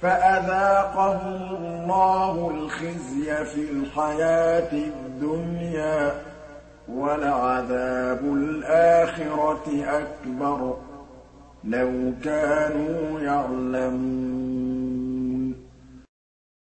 فَأَذَاقَهُمُ اللَّهُ الْخِزْيَ فِي الْحَيَاةِ الدُّنْيَا ۖ وَلَعَذَابُ الْآخِرَةِ أَكْبَرُ ۚ لَوْ كَانُوا يَعْلَمُونَ